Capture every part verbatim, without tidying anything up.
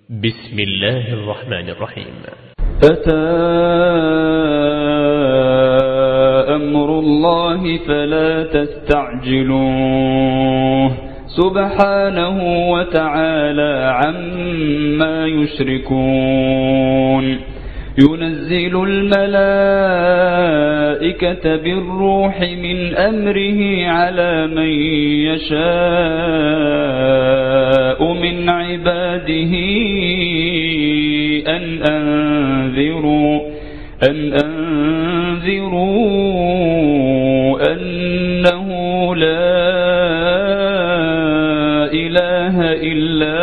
بسم الله الرحمن الرحيم. أتى أمر الله فلا تستعجلوه سبحانه وتعالى عما يشركون. ينزل الملائكة بالروح من أمره على من يشاء من عباده أن أنذروا أن أنذروا أنه لا إله إلا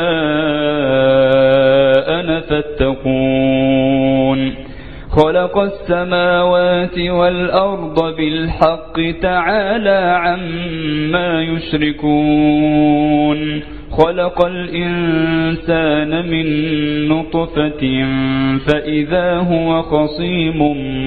أنا فاتقون. خلق السماوات والأرض بالحق تعالى عما يشركون. خلق الإنسان من نطفة فإذا هو خصيم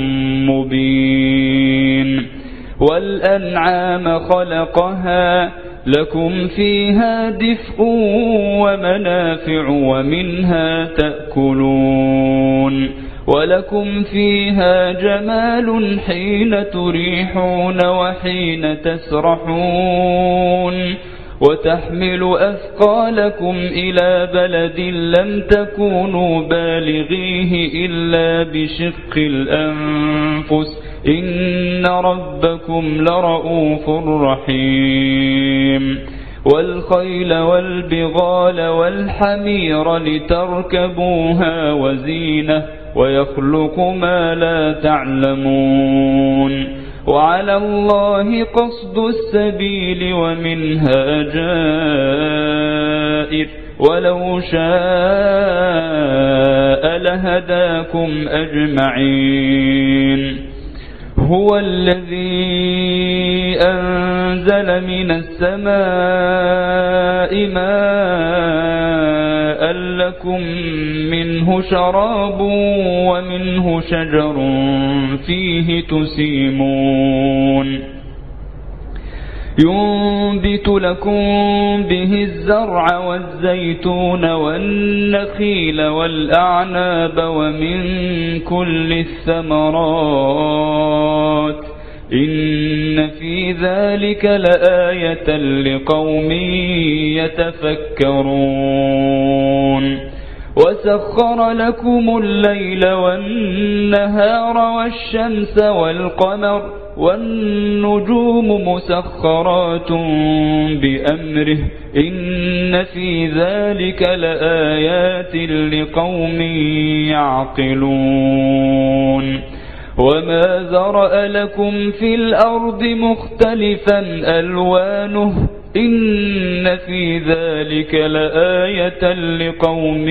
مبين. والأنعام خلقها لكم فيها دفء ومنافع ومنها تأكلون. ولكم فيها جمال حين تريحون وحين تسرحون. وتحمل أثقالكم إلى بلد لم تكونوا بالغيه إلا بشق الأنفس إن ربكم لرؤوف رحيم. والخيل والبغال والحمير لتركبوها وزينة ويخلق ما لا تعلمون. وعلى الله قصد السبيل ومنها جائر ولو شاء لهداكم أجمعين. هو الذي أنزل من السماء ماء لكم منه شراب ومنه شجر فيه تسيمون. ينبت لكم به الزرع والزيتون والنخيل والأعناب ومن كل الثمرات إن في ذلك لآية لقوم يتفكرون. وسخر لكم الليل والنهار والشمس والقمر والنجوم مسخرات بأمره إن في ذلك لآيات لقوم يعقلون. وما ذرأ لكم في الأرض مختلفا ألوانه إن في ذلك لآية لقوم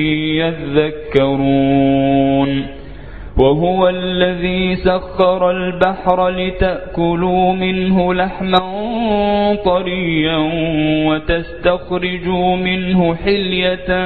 يذكرون. وهو الذي سخر البحر لتأكلوا منه لحما طريا وتستخرجوا منه حلية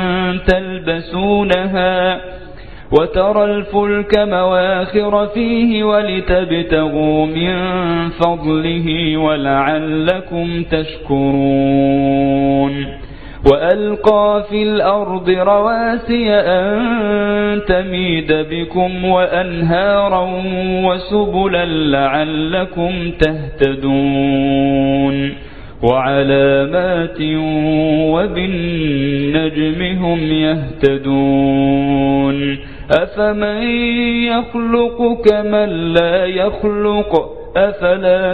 تلبسونها وترى الفلك مواخر فيه ولتبتغوا من فضله ولعلكم تشكرون. وألقى في الأرض رواسي أن تميد بكم وأنهارا وسبلا لعلكم تهتدون. وعلامات وبالنجم هم يهتدون. أفمن يخلق كمن لا يخلق أفلا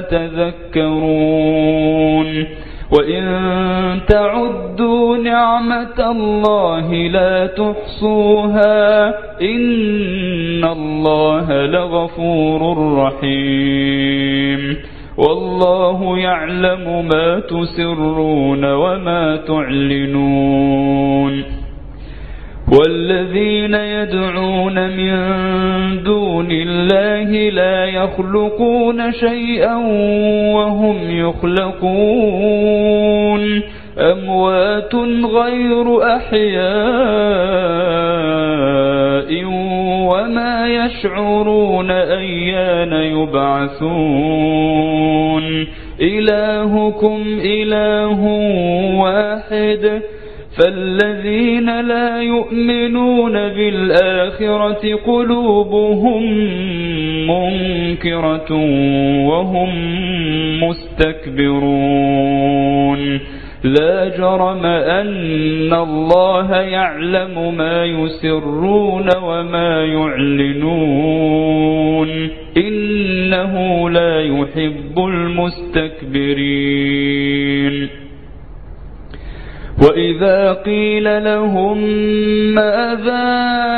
تذكرون. وإن تعدوا نعمة الله لا تحصوها إن الله لغفور رحيم. والله يعلم ما تسرون وما تعلنون. والذين يدعون من دون الله لا يخلقون شيئا وهم يخلقون. أموات غير أحياء وما يشعرون أيان يبعثون. إلهكم إله واحد فالذين لا يؤمنون بالآخرة قلوبهم منكرة وهم مستكبرون لا جرم أن الله يعلم ما يسرون وما يعلنون إنه لا يحب المستكبرين وإذا قيل لهم ماذا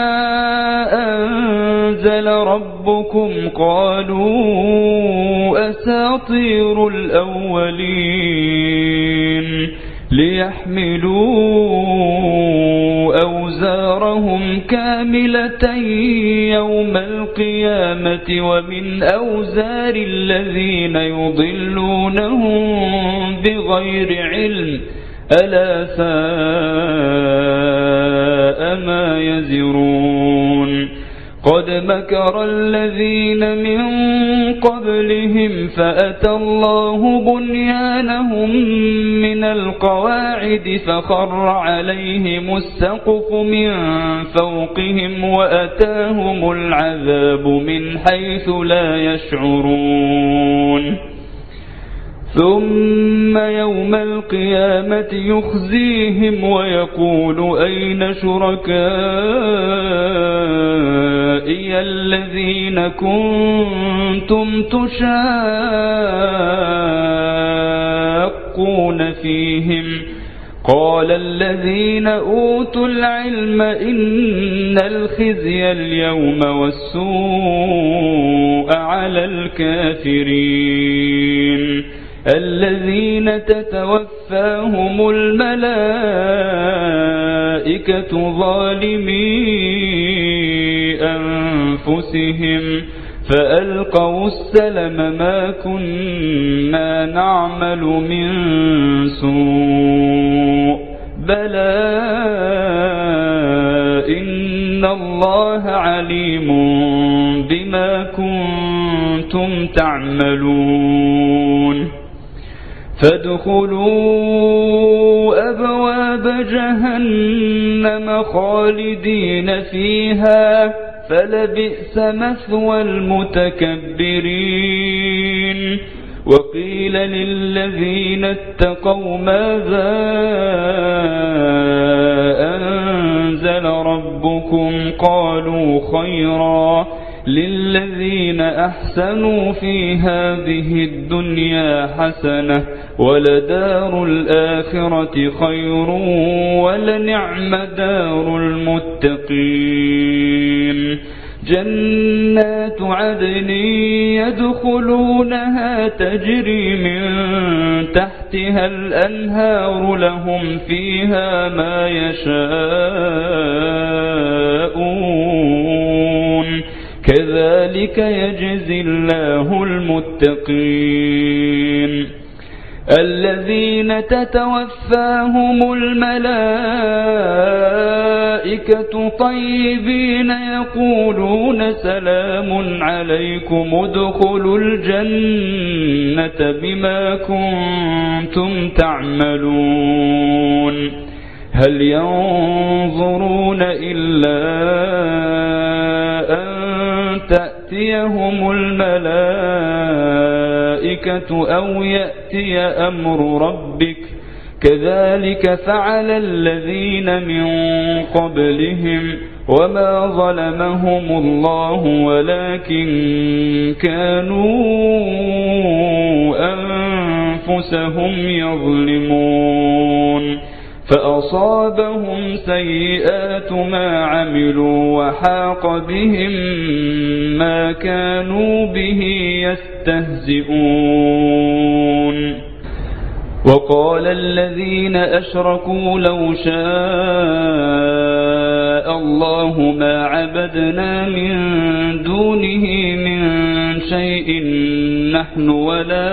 أنزل ربكم قالوا أساطير الأولين ليحملوا أوزارهم كاملة يوم القيامة ومن أوزار الذين يضلونهم بغير علم ألا ساء ما يزرون قد مكر الذين من قبلهم فأتى الله بنيانهم من القواعد فخر عليهم السقف من فوقهم وأتاهم العذاب من حيث لا يشعرون ثم يوم القيامة يخزيهم ويقول أين شركائي الذين كنتم تشاقون فيهم قال الذين أوتوا العلم إن الخزي اليوم والسوء على الكافرين الذين تتوفاهم الملائكة ظالمي أنفسهم فألقوا السلم ما كنا نعمل من سوء بلى إن الله عليم بما كنتم تعملون فادخلوا أبواب جهنم خالدين فيها فلبئس مثوى المتكبرين وقيل للذين اتقوا ماذا أنزل ربكم قالوا خيرا للذين أحسنوا في هذه الدنيا حسنة ولدار الآخرة خير ولنعم دار المتقين جنات عدن يدخلونها تجري من تحتها الأنهار لهم فيها ما يشاءون كذلك يجزي الله المتقين الذين تتوفاهم الملائكة طيبين يقولون سلام عليكم ادخلوا الجنة بما كنتم تعملون هل ينظرون إلا أن تأتيهم الملائكة أو يأتي أمر ربك كذلك فعل الذين من قبلهم وما ظلمهم الله ولكن كانوا أنفسهم يظلمون فأصابهم سيئات ما عملوا وحاق بهم ما كانوا به يستهزئون وقال الذين أشركوا لو شاء الله ما عبدنا من دونه من شيء نحن ولا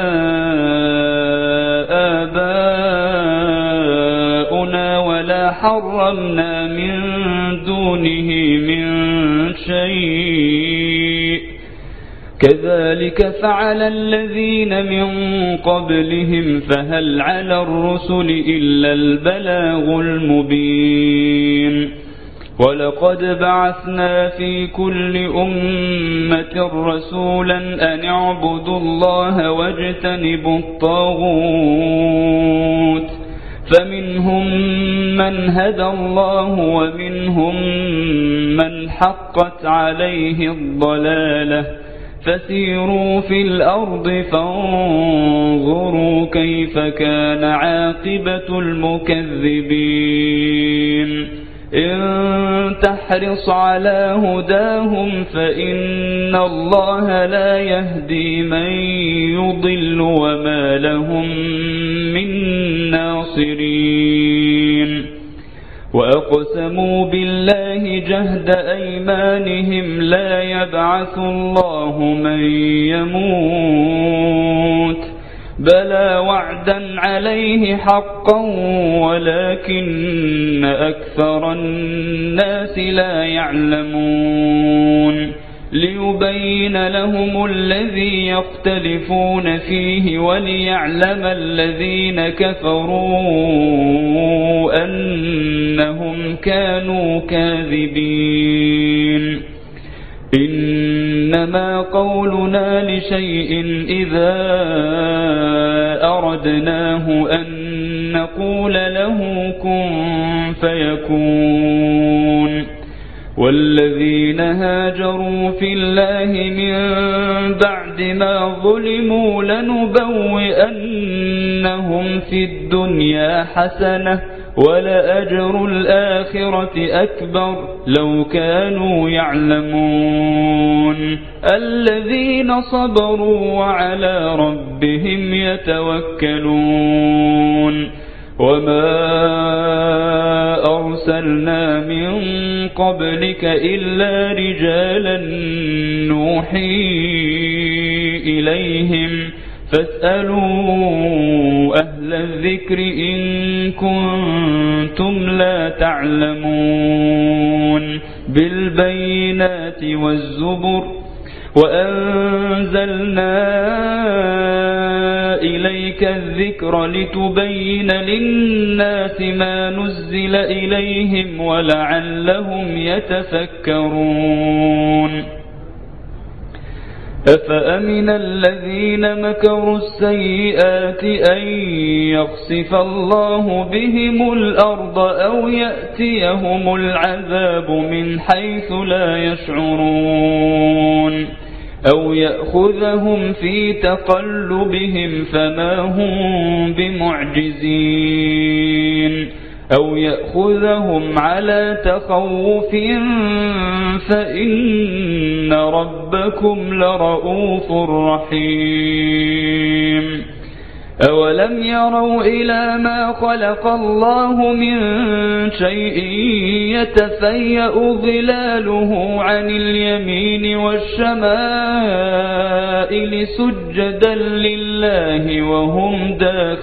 آباؤنا ولا حرمنا من دونه من شيء كذلك فعل الذين من قبلهم فهل على الرسل إلا البلاغ المبين ولقد بعثنا في كل أمة رسولا أن اعبدوا الله واجتنبوا الطاغوت فمنهم من هدى الله ومنهم من حقت عليه الضلالة فسيروا في الأرض فانظروا كيف كان عاقبة المكذبين إن تحرص على هداهم فإن الله لا يهدي من يضل وما لهم من ناصرين وأقسموا بالله جهد أيمانهم لا يبعث الله من يموت بلى وعدا عليه حقا ولكن أكثر الناس لا يعلمون ليبين لهم الذي يختلفون فيه وليعلم الذين كفروا أنهم كانوا كاذبين إنما قولنا لشيء إذا أردناه أن نقول له كن فيكون والذين هاجروا في الله من بعد ما ظلموا لنبوئنهم في الدنيا حسنة ولأجر الآخرة أكبر لو كانوا يعلمون الذين صبروا وعلى ربهم يتوكلون وما أرسلنا من قبلك إلا رجالا نوحي إليهم فاسألوا أهل الذكر إن كنتم لا تعلمون بالبينات والزبر وأنزلنا إليك الذكر لتبين للناس ما نزل إليهم ولعلهم يتفكرون أفأمن الذين مكروا السيئات أن يخسف الله بهم الأرض أو يأتيهم العذاب من حيث لا يشعرون أو يأخذهم في تقلبهم فما هم بمعجزين أو يأخذهم على تخوف فإن ربكم لرؤوف رحيم أولم يروا إلى ما خلق الله من شيء يتفيأ ظلاله عن اليمين والشمائل سجدا لله وهم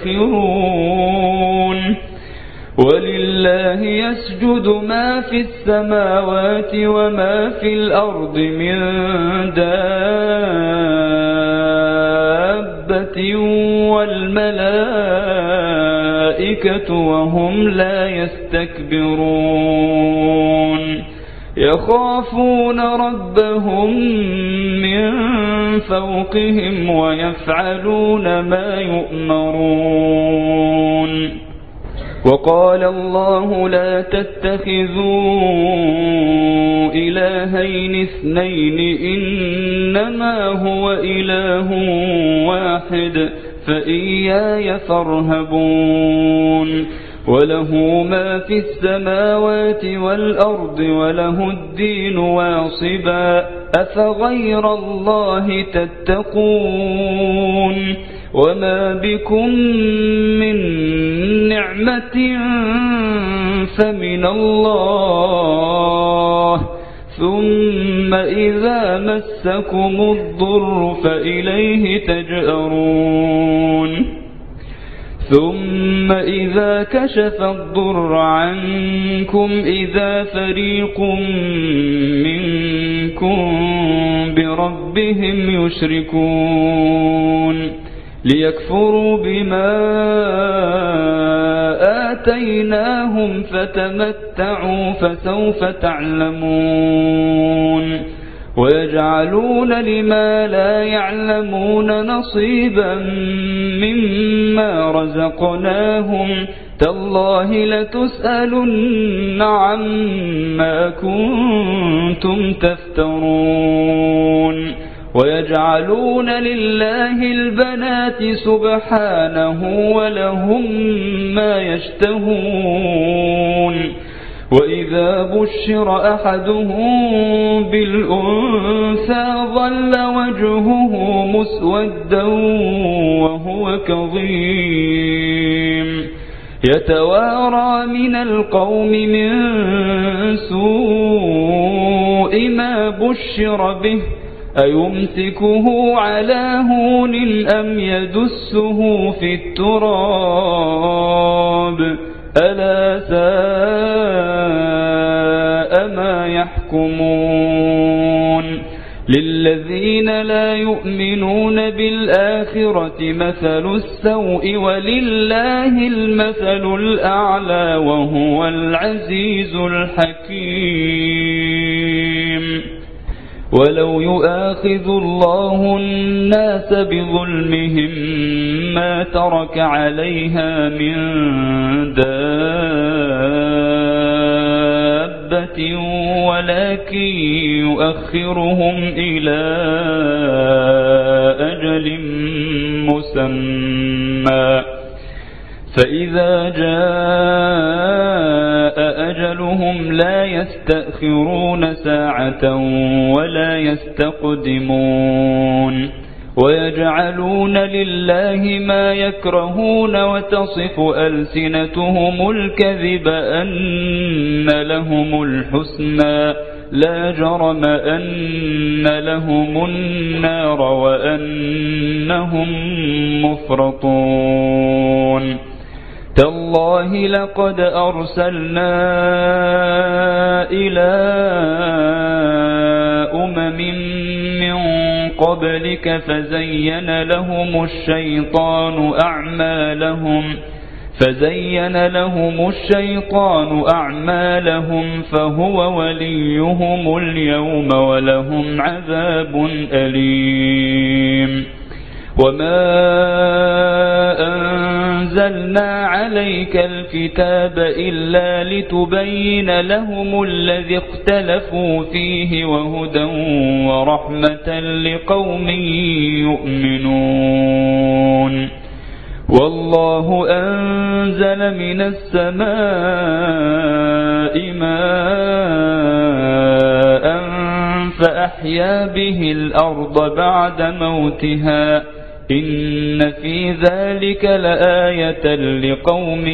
داخرون ولله يسجد ما في السماوات وما في الأرض من دابة والملائكة وهم لا يستكبرون يخافون ربهم من فوقهم ويفعلون ما يؤمرون وقال الله لا تتخذوا إلهين اثنين إنما هو إله واحد فإياي فارهبون وله ما في السماوات والأرض وله الدين واصبا أفغير الله تتقون وما بكم من نعمة فمن الله ثم إذا مسكم الضر فإليه تجأرون ثم إذا كشف الضر عنكم إذا فريق منكم بربهم يشركون ليكفروا بما آتيناهم فتمتعوا فسوف تعلمون ويجعلون لما لا يعلمون نصيبا مما رزقناهم تالله لتسألن عما كنتم تفترون ويجعلون لله البنات سبحانه ولهم ما يشتهون وإذا بشر أحدهم بالأنثى ظل وجهه مسودا وهو كظيم يتوارى من القوم من سوء ما بشر به أيمسكه على هون أم يدسه في التراب ألا ساء ما يحكمون للذين لا يؤمنون بالآخرة مثل السوء ولله المثل الأعلى وهو العزيز الحكيم ولو يؤاخذ الله الناس بظلمهم ما ترك عليها من دابة ولكن يؤخرهم إلى أجل مسمى فإذا جاء أجلهم لا يستأخرون ساعة ولا يستقدمون ويجعلون لله ما يكرهون وتصف ألسنتهم الكذب أن لهم الحسنى لا جرم أن لهم النار وأنهم مفرطون تالله لقد أرسلنا إلى أمم من قبلك فزين لهم الشيطان أعمالهم فزين لهم الشيطان أعمالهم فهو وليهم اليوم ولهم عذاب أليم وما أنزلنا عليك الكتاب إلا لتبين لهم الذي اختلفوا فيه وهدى ورحمة لقوم يؤمنون والله أنزل من السماء ماء فأحيا به الأرض بعد موتها إن في ذلك لآية لقوم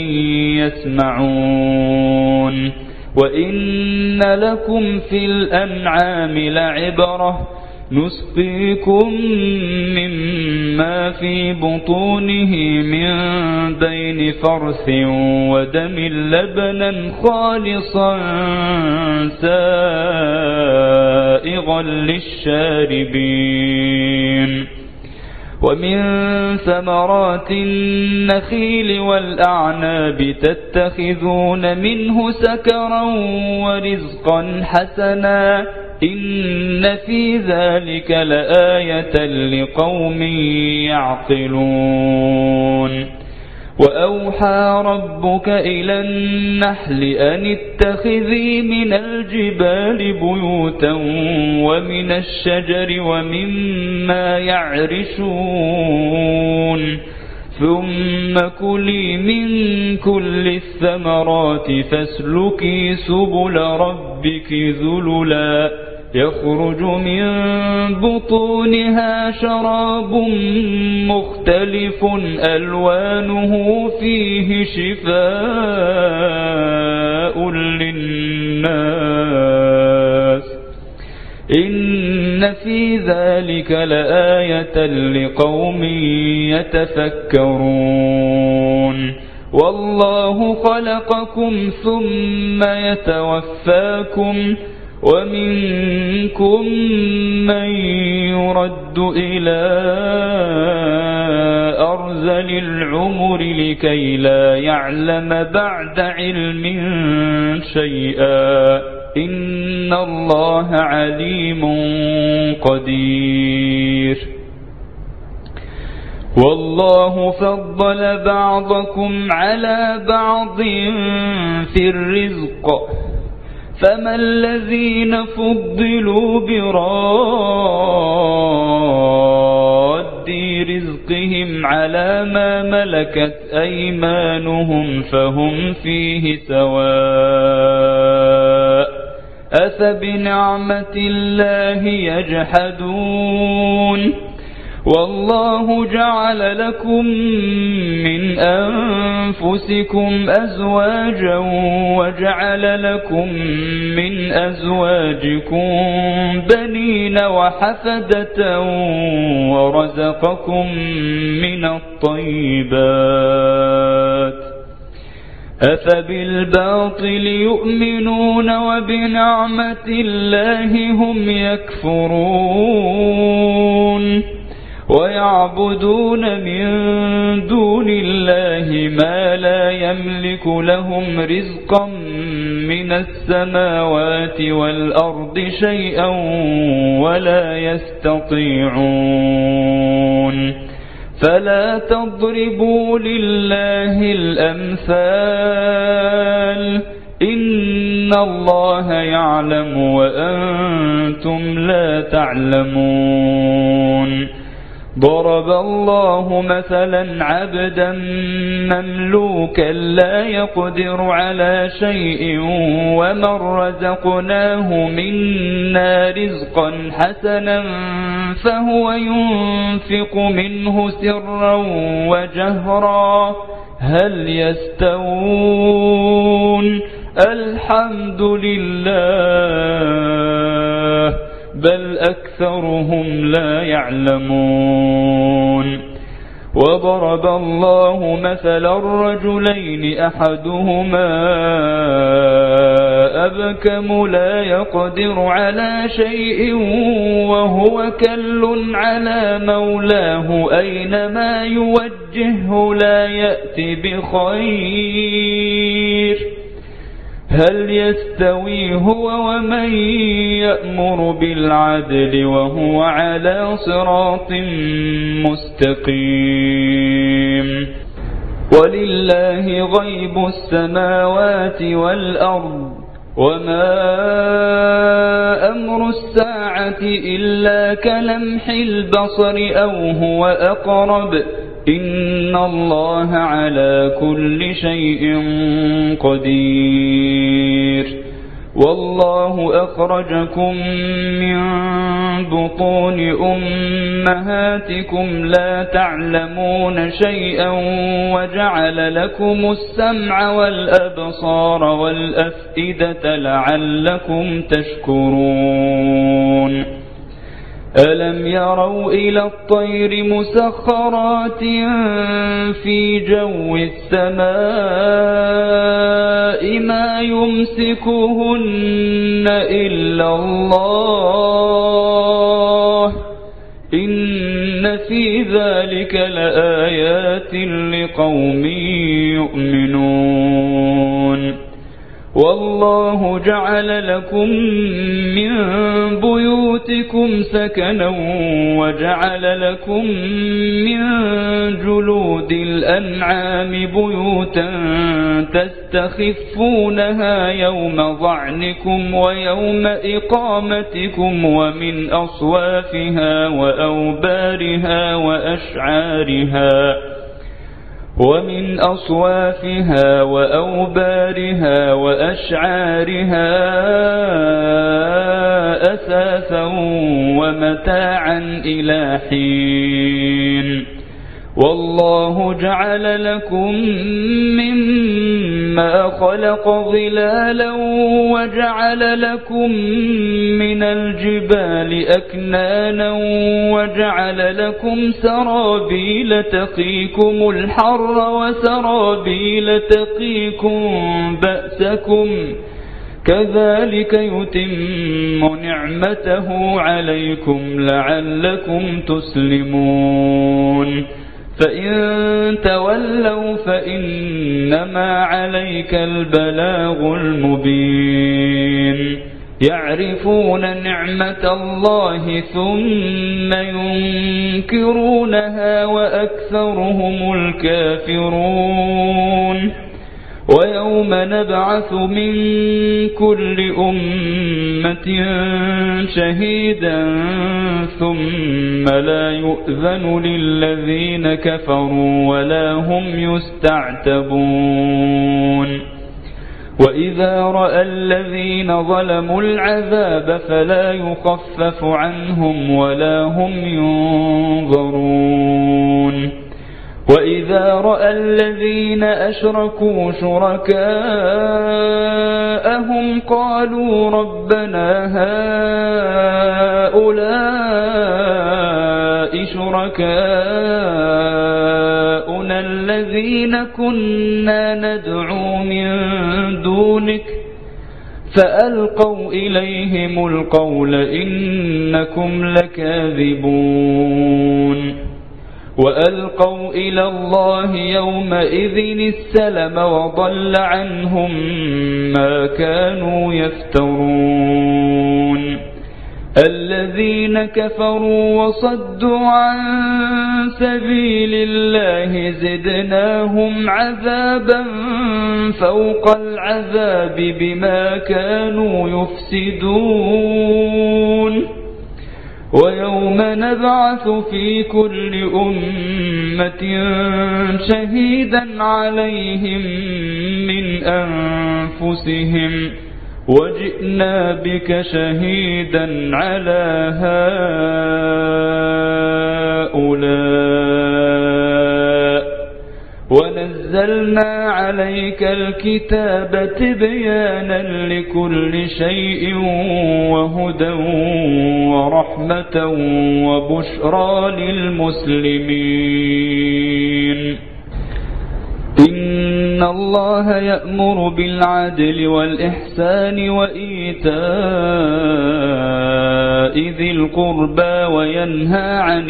يسمعون وإن لكم في الأنعام لعبرة نسقيكم مما في بطونه من بين فرث ودم لبنا خالصا سائغا للشاربين ومن ثمرات النخيل والأعناب تتخذون منه سكرا ورزقا حسنا إن في ذلك لآية لقوم يعقلون وأوحى ربك إلى النحل أن اتخذي من الجبال بيوتا ومن الشجر ومما يعرشون ثم كلي من كل الثمرات فاسلكي سبل ربك ذللا يخرج من بطونها شراب مختلف ألوانه فيه شفاء للناس إن في ذلك لآية لقوم يتفكرون والله خلقكم ثم يتوفاكم ومنكم من يرد إلى أرذل العمر لكي لا يعلم بعد علم شيئا إن الله عليم قدير والله فضل بعضكم على بعض في الرزق فما الذين فضلوا براد رزقهم على ما ملكت أيمانهم فهم فيه سواء أفبنعمة الله يجحدون والله جعل لكم من أنفسكم أزواجا وجعل لكم من أزواجكم بنين وحفدة ورزقكم من الطيبات أفبالباطل يؤمنون وبنعمة الله هم يكفرون ويعبدون من دون الله ما لا يملك لهم رزقا من السماوات والأرض شيئا ولا يستطيعون فلا تضربوا لله الأمثال إن الله يعلم وأنتم لا تعلمون ضرب الله مثلا عبدا مملوكا لا يقدر على شيء ومن رزقناه منا رزقا حسنا فهو ينفق منه سرا وجهرا هل يستوون الحمد لله بل أكثرهم لا يعلمون وضرب الله مثلا الرجلين أحدهما أبكم لا يقدر على شيء وهو كل على مولاه أينما يوجهه لا يأتي بخير هل يستوي هو ومن يأمر بالعدل وهو على صراط مستقيم ولله غيب السماوات والأرض وما أمر الساعة إلا كلمح البصر أو هو أقرب إن الله على كل شيء قدير والله أخرجكم من بطون أمهاتكم لا تعلمون شيئا وجعل لكم السمع والأبصار والأفئدة لعلكم تشكرون ألم يروا إلى الطير مسخرات في جو السماء ما يمسكهن إلا الله إن في ذلك لآيات لقوم يؤمنون والله جعل لكم من بيوتكم سكنا وجعل لكم من جلود الأنعام بيوتا تستخفونها يوم ظعنكم ويوم إقامتكم ومن أصوافها وأوبارها وأشعارها ومن أصوافها وأوبارها وأشعارها أثاثا ومتاعا إلى حين والله جعل لكم مما ما خلق ظلالا وجعل لكم من الجبال أكنانا وجعل لكم سرابيل تقيكم الحر وسرابيل تقيكم بأسكم كذلك يتم نعمته عليكم لعلكم تسلمون فإن تولوا فإنما عليك البلاغ المبين يعرفون نعمة الله ثم ينكرونها وأكثرهم الكافرون ويوم نبعث من كل أمة شهيدا ثم لا يؤذن للذين كفروا ولا هم يستعتبون وإذا رأى الذين ظلموا العذاب فلا يخفف عنهم ولا هم ينظرون وإذا رأى الذين أشركوا شركاءهم قالوا ربنا هؤلاء شركاؤنا الذين كنا ندعو من دونك فألقوا إليهم القول إنكم لكاذبون وألقوا إلى الله يومئذ السلم وضل عنهم ما كانوا يفترون الذين كفروا وصدوا عن سبيل الله زدناهم عذابا فوق العذاب بما كانوا يفسدون ويوم نبعث في كل أمة شهيدا عليهم من أنفسهم وجئنا بك شهيدا على هؤلاء ونزلنا عليك الكتاب تبيانا لكل شيء وهدى ورحمة وبشرى للمسلمين إن الله يأمر بالعدل والإحسان وإيتاء ذي القربى وينهى عن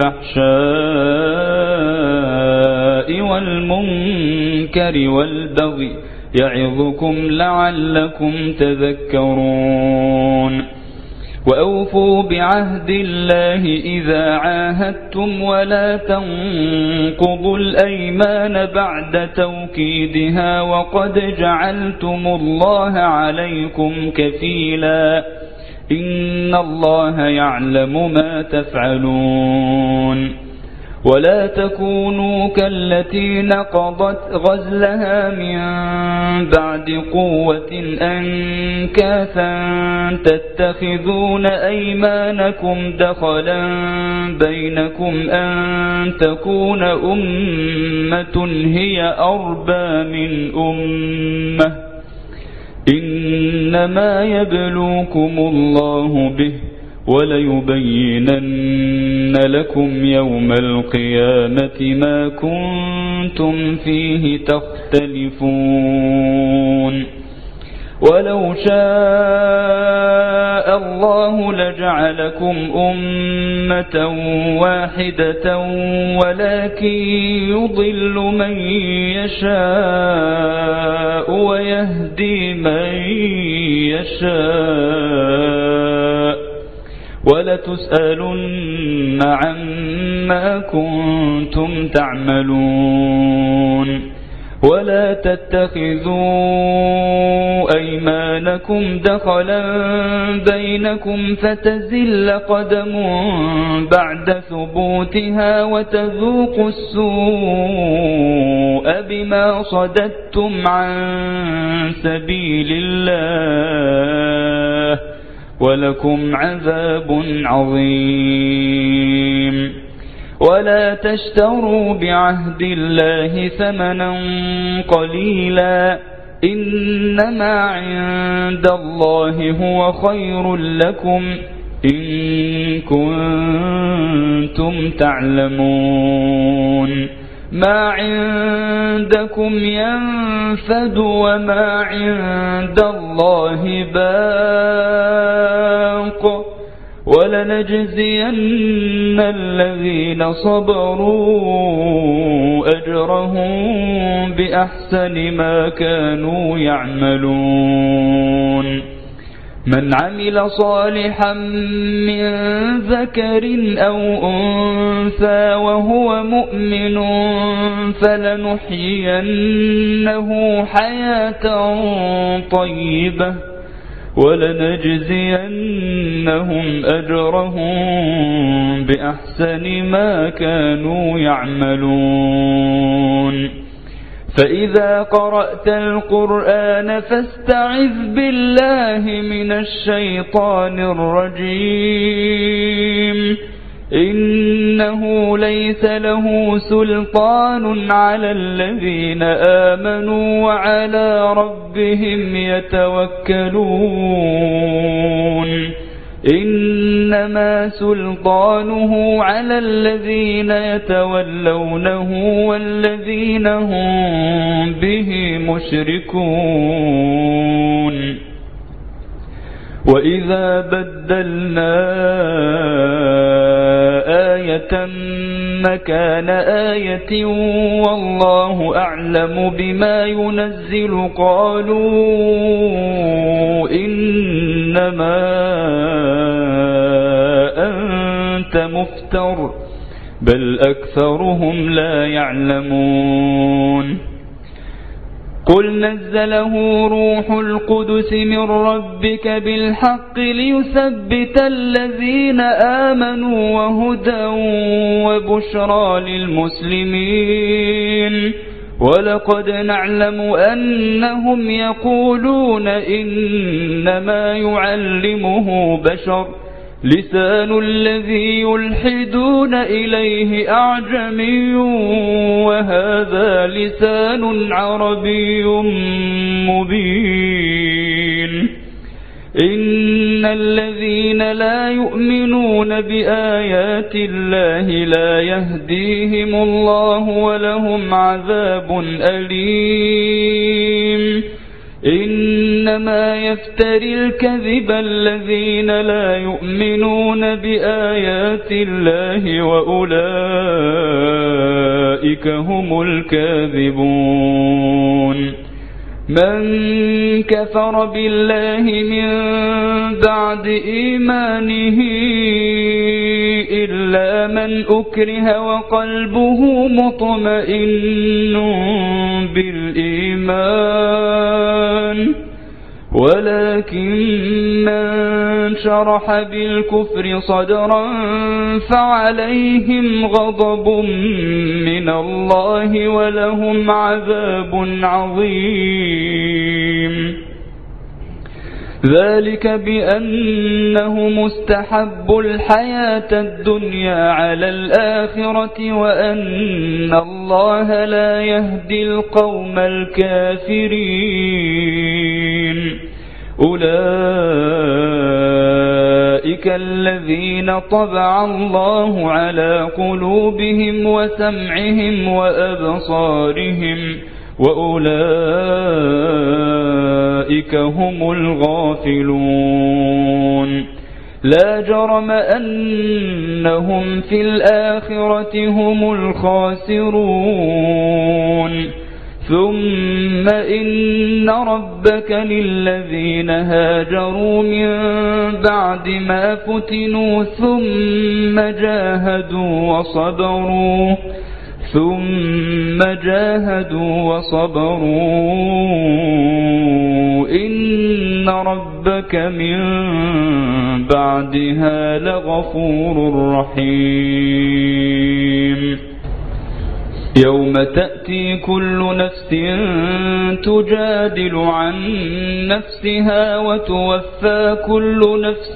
الفحشاء والمنكر والبغي يعظكم لعلكم تذكرون وأوفوا بعهد الله إذا عاهدتم ولا تنقضوا الأيمان بعد توكيدها وقد جعلتم الله عليكم كفيلا إن الله يعلم ما تفعلون ولا تكونوا كالتي نقضت غزلها من بعد قوة أنكاثا تتخذون أيمانكم دخلا بينكم أن تكون أمة هي أربى من أمة إنما يبلوكم الله به وليبينن لكم يوم القيامة ما كنتم فيه تختلفون ولو شاء الله لجعلكم أمة واحدة ولكن يضل من يشاء ويهدي من يشاء ولتسألن عما كنتم تعملون ولا تتخذوا أيمانكم دخلا بينكم فتزل قدم بعد ثبوتها وتذوقوا السوء بما صددتم عن سبيل الله ولكم عذاب عظيم ولا تشتروا بعهد الله ثمنا قليلا إنما عند الله هو خير لكم إن كنتم تعلمون ما عندكم ينفد وما عند الله باق ولنجزين الذين صبروا أجرهم بأحسن ما كانوا يعملون من عمل صالحا من ذكر أو أنثى وهو مؤمن فلنحيينه حياة طيبة ولنجزينهم أجرهم بأحسن ما كانوا يعملون فإذا قرأت القرآن فاستعذ بالله من الشيطان الرجيم إنه ليس له سلطان على الذين آمنوا وعلى ربهم يتوكلون إنما سلطانه على الذين يتولونه والذين هم به مشركون وإذا بدلنا آية مكان آية والله أعلم بما ينزل قالوا إنما أنت مفتر بل أكثرهم لا يعلمون قل نزله روح القدس من ربك بالحق ليثبت الذين آمنوا وهدى وبشرى للمسلمين ولقد نعلم أنهم يقولون إنما يعلمه بشر لسان الذي يلحدون إليه أعجمي وهذا لسان عربي مبين إن الذين لا يؤمنون بآيات الله لا يهديهم الله ولهم عذاب أليم إنما يفتري الكذب الذين لا يؤمنون بآيات الله وأولئك هم الكاذبون من كفر بالله من بعد إيمانه إلا من أكره وقلبه مطمئن بالإيمان ولكن من شرح بالكفر صدرا فعليهم غضب من الله ولهم عذاب عظيم ذلك بأنه مستحب الحياة الدنيا على الآخرة وأن الله لا يهدي القوم الكافرين أولئك الذين طبع الله على قلوبهم وسمعهم وأبصارهم وأولئك هم الغافلون لا جرم أنهم في الآخرة هم الخاسرون ثم إن ربك للذين هاجروا من بعد ما فتنوا ثم جاهدوا وصبروا ثم جاهدوا وصبروا إن ربك من بعدها لغفور رحيم يوم تأتي كل نفس تجادل عن نفسها وتوفى كل نفس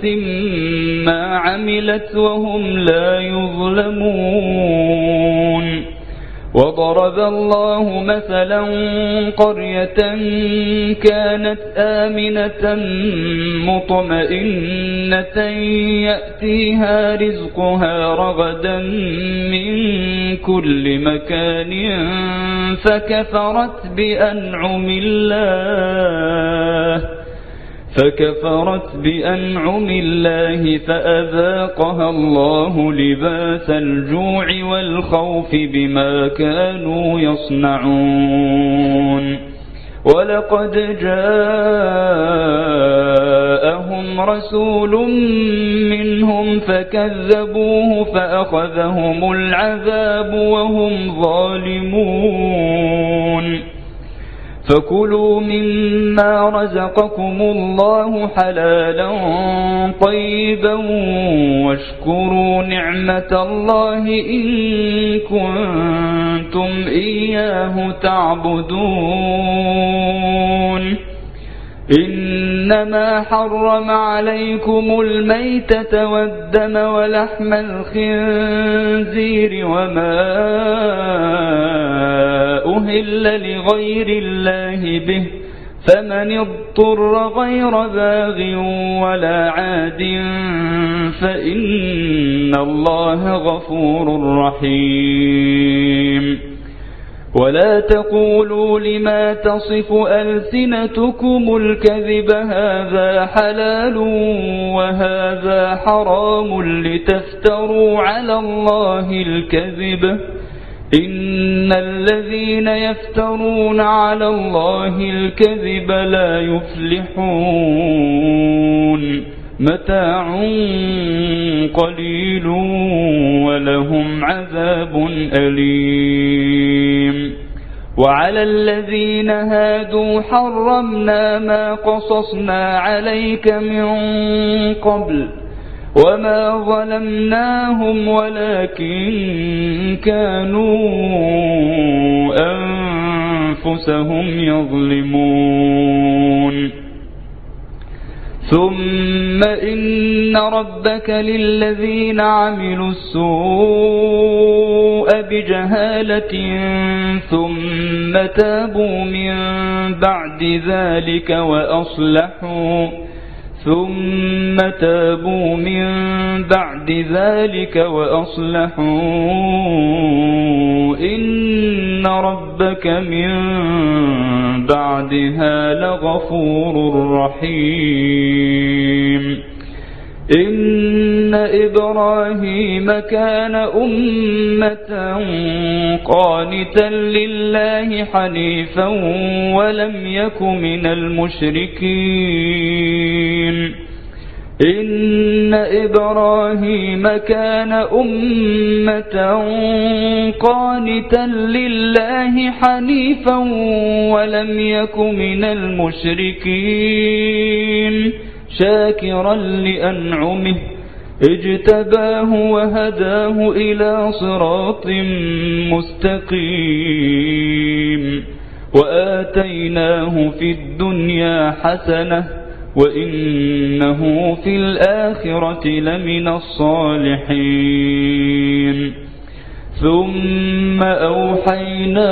ما عملت وهم لا يظلمون وضرب الله مثلا قرية كانت آمنة مطمئنة يأتيها رزقها رغدا من كل مكان فكفرت بأنعم الله فكفرت بأنعم الله فأذاقها الله لباس الجوع والخوف بما كانوا يصنعون ولقد جاءهم رسول منهم فكذبوه فأخذهم العذاب وهم ظالمون فكلوا مما رزقكم الله حلالا طيبا واشكروا نعمة الله إن كنتم إياه تعبدون إنما حرم عليكم الميتة والدم ولحم الخنزير وما أهل لغير الله به فمن اضطر غير باغ ولا عاد فإن الله غفور رحيم ولا تقولوا لما تصف ألسنتكم الكذب هذا حلال وهذا حرام لتفتروا على الله الكذب إن الذين يفترون على الله الكذب لا يفلحون متاع قليل ولهم عذاب أليم وعلى الذين هادوا حرمنا ما قصصنا عليك من قبل وما ظلمناهم ولكن كانوا أنفسهم يظلمون ثم إن ربك للذين عملوا السوء بجهالة ثم تابوا من بعد ذلك وأصلحوا ثم تابوا من بعد ذلك وأصلحوا إن ربك من بعدها لغفور رحيم إن إبراهيم كان أمة قانتا لله حنيفا ولم يك من المشركين إن إبراهيم كان أمة قانتا لله حنيفا ولم يك من المشركين شاكرا لأنعمه اجتباه وهداه إلى صراط مستقيم وآتيناه في الدنيا حسنة وإنه في الآخرة لمن الصالحين ثم أوحينا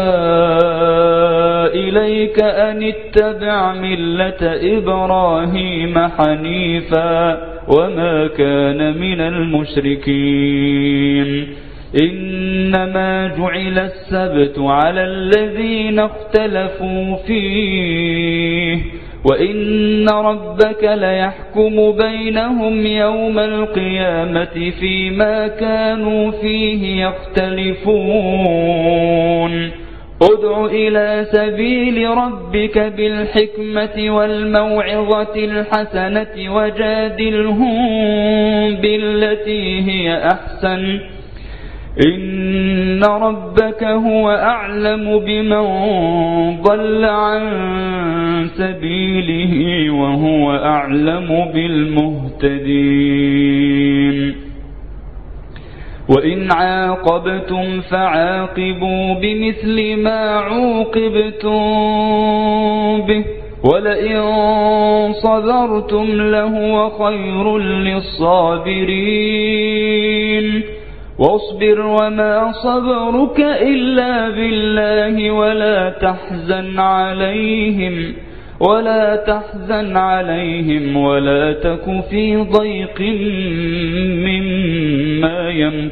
إليك أن اتبع ملة إبراهيم حنيفا وما كان من المشركين إنما جعل السبت على الذين اختلفوا فيه وإن ربك ليحكم بينهم يوم القيامة فيما كانوا فيه يختلفون ادع إلى سبيل ربك بالحكمة والموعظة الحسنة وجادلهم بالتي هي أحسن إن ربك هو أعلم بمن ضل عن سبيله وهو أعلم بالمهتدين وإن عاقبتم فعاقبوا بمثل ما عوقبتم به ولئن صبرتم لهو خير للصابرين واصبر وما صبرك إلا بالله ولا تحزن عليهم ولا تحزن عليهم ولا تك في ضيق مما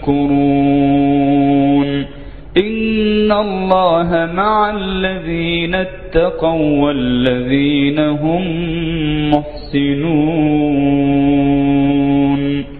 يمكرون إن الله مع الذين اتقوا والذين هم محسنون.